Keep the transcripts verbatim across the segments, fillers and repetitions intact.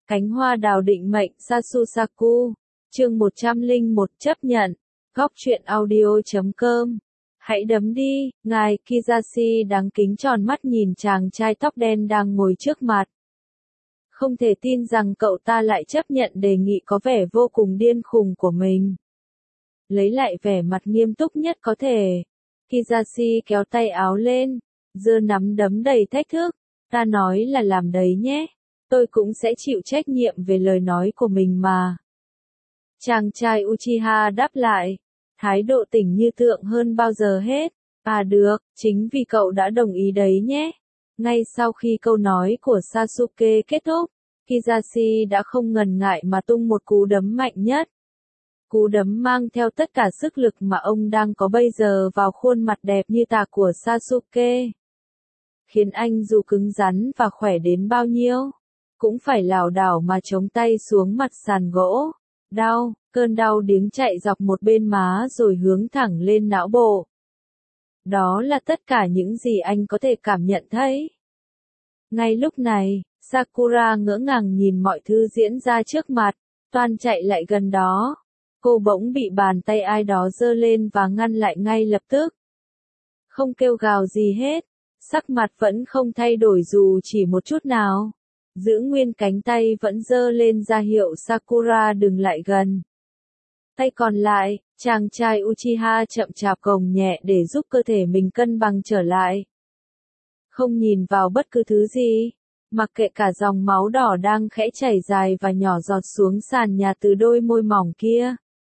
Cánh hoa đào định mệnh Sasusaku. Chương một trăm lẻ một chấp nhận. Góc truyện audio chấm com. Hãy đấm đi, ngài Kizashi đáng kính tròn mắt nhìn chàng trai tóc đen đang ngồi trước mặt. Không thể tin rằng cậu ta lại chấp nhận đề nghị có vẻ vô cùng điên khùng của mình. Lấy lại vẻ mặt nghiêm túc nhất có thể. Kizashi kéo tay áo lên, giơ nắm đấm đầy thách thức. Ta nói là làm đấy nhé. Tôi cũng sẽ chịu trách nhiệm về lời nói của mình mà. Chàng trai Uchiha đáp lại, thái độ tỉnh như tượng hơn bao giờ hết. À được, chính vì cậu đã đồng ý đấy nhé. Ngay sau khi câu nói của Sasuke kết thúc, Kizashi đã không ngần ngại mà tung một cú đấm mạnh nhất. Cú đấm mang theo tất cả sức lực mà ông đang có bây giờ vào khuôn mặt đẹp như tạc của Sasuke. Khiến anh dù cứng rắn và khỏe đến bao nhiêu, cũng phải lảo đảo mà chống tay xuống mặt sàn gỗ. Đau, cơn đau điếng chạy dọc một bên má rồi hướng thẳng lên não bộ. Đó là tất cả những gì anh có thể cảm nhận thấy. Ngay lúc này, Sakura ngỡ ngàng nhìn mọi thứ diễn ra trước mặt, toan chạy lại gần đó. Cô bỗng bị bàn tay ai đó giơ lên và ngăn lại ngay lập tức. Không kêu gào gì hết, sắc mặt vẫn không thay đổi dù chỉ một chút nào. Giữ nguyên cánh tay vẫn giơ lên ra hiệu Sakura đừng lại gần. Tay còn lại, chàng trai Uchiha chậm chạp gồng nhẹ để giúp cơ thể mình cân bằng trở lại. Không nhìn vào bất cứ thứ gì, mặc kệ cả dòng máu đỏ đang khẽ chảy dài và nhỏ giọt xuống sàn nhà từ đôi môi mỏng kia.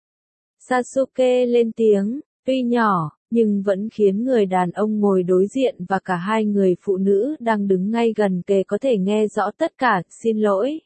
Sasuke lên tiếng, tuy nhỏ, nhưng vẫn khiến người đàn ông ngồi đối diện và cả hai người phụ nữ đang đứng ngay gần kề có thể nghe rõ tất cả. Xin lỗi.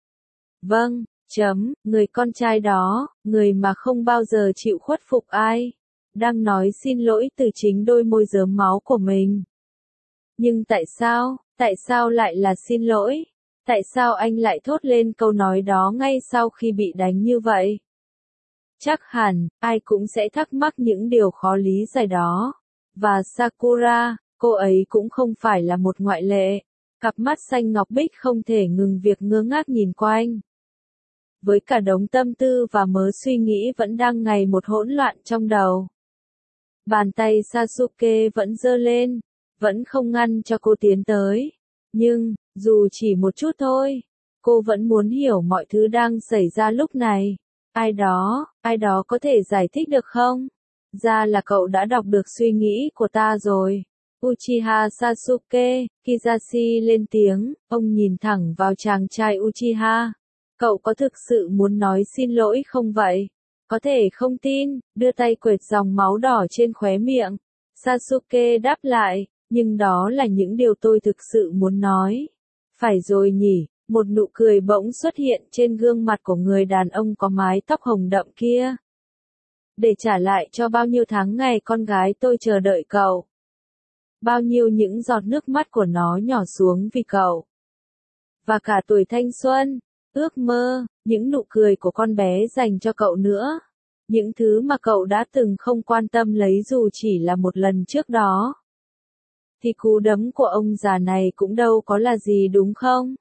Vâng, chấm, người con trai đó, người mà không bao giờ chịu khuất phục ai, đang nói xin lỗi từ chính đôi môi rớm máu của mình. Nhưng tại sao, tại sao lại là xin lỗi? Tại sao anh lại thốt lên câu nói đó ngay sau khi bị đánh như vậy? Chắc hẳn, ai cũng sẽ thắc mắc những điều khó lý giải đó. Và Sakura, cô ấy cũng không phải là một ngoại lệ. Cặp mắt xanh ngọc bích không thể ngừng việc ngơ ngác nhìn quanh. Với cả đống tâm tư và mớ suy nghĩ vẫn đang ngày một hỗn loạn trong đầu. Bàn tay Sasuke vẫn giơ lên, vẫn không ngăn cho cô tiến tới. Nhưng, dù chỉ một chút thôi, cô vẫn muốn hiểu mọi thứ đang xảy ra lúc này. Ai đó, ai đó có thể giải thích được không? Ra là cậu đã đọc được suy nghĩ của ta rồi. Uchiha Sasuke, Kizashi lên tiếng, ông nhìn thẳng vào chàng trai Uchiha. Cậu có thực sự muốn nói xin lỗi không vậy? Có thể không tin, đưa tay quệt dòng máu đỏ trên khóe miệng. Sasuke đáp lại, nhưng đó là những điều tôi thực sự muốn nói. Phải rồi nhỉ? Một nụ cười bỗng xuất hiện trên gương mặt của người đàn ông có mái tóc hồng đậm kia. Để trả lại cho bao nhiêu tháng ngày con gái tôi chờ đợi cậu. Bao nhiêu những giọt nước mắt của nó nhỏ xuống vì cậu. Và cả tuổi thanh xuân, ước mơ, những nụ cười của con bé dành cho cậu nữa. Những thứ mà cậu đã từng không quan tâm lấy dù chỉ là một lần trước đó. Thì cú đấm của ông già này cũng đâu có là gì đúng không?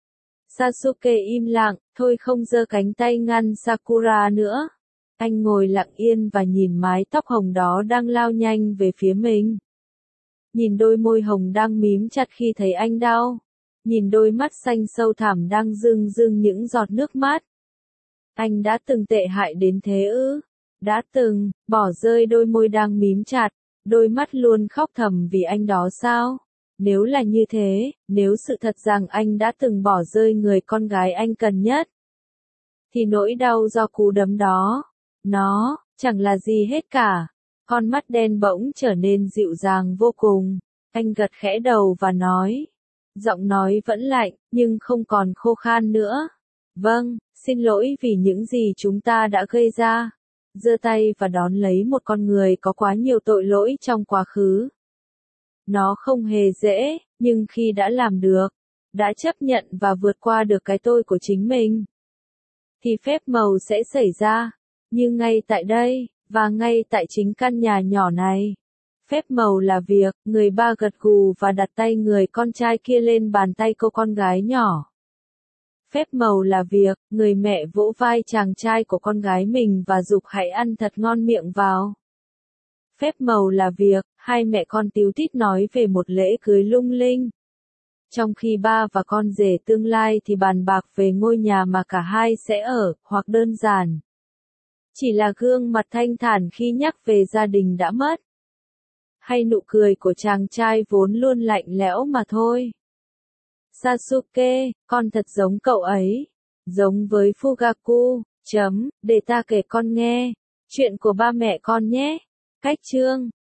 Sasuke im lặng, thôi không giơ cánh tay ngăn Sakura nữa. Anh ngồi lặng yên và nhìn mái tóc hồng đó đang lao nhanh về phía mình. Nhìn đôi môi hồng đang mím chặt khi thấy anh đau. Nhìn đôi mắt xanh sâu thẳm đang rưng rưng những giọt nước mắt. Anh đã từng tệ hại đến thế ư? Đã từng, bỏ rơi đôi môi đang mím chặt, đôi mắt luôn khóc thầm vì anh đó sao? Nếu là như thế, nếu sự thật rằng anh đã từng bỏ rơi người con gái anh cần nhất, thì nỗi đau do cú đấm đó, nó, chẳng là gì hết cả. Con mắt đen bỗng trở nên dịu dàng vô cùng. Anh gật khẽ đầu và nói. Giọng nói vẫn lạnh, nhưng không còn khô khan nữa. Vâng, xin lỗi vì những gì chúng ta đã gây ra. Giơ tay và đón lấy một con người có quá nhiều tội lỗi trong quá khứ. Nó không hề dễ, nhưng khi đã làm được, đã chấp nhận và vượt qua được cái tôi của chính mình, thì phép màu sẽ xảy ra. Như ngay tại đây, và ngay tại chính căn nhà nhỏ này. Phép màu là việc, người ba gật gù và đặt tay người con trai kia lên bàn tay cô con gái nhỏ. Phép màu là việc, người mẹ vỗ vai chàng trai của con gái mình và giục hãy ăn thật ngon miệng vào. Phép màu là việc, hai mẹ con tíu tít nói về một lễ cưới lung linh. Trong khi ba và con rể tương lai thì bàn bạc về ngôi nhà mà cả hai sẽ ở, hoặc đơn giản chỉ là gương mặt thanh thản khi nhắc về gia đình đã mất. Hay nụ cười của chàng trai vốn luôn lạnh lẽo mà thôi. Sasuke, con thật giống cậu ấy. Giống với Fugaku, chấm, để ta kể con nghe. Chuyện của ba mẹ con nhé. Cách chương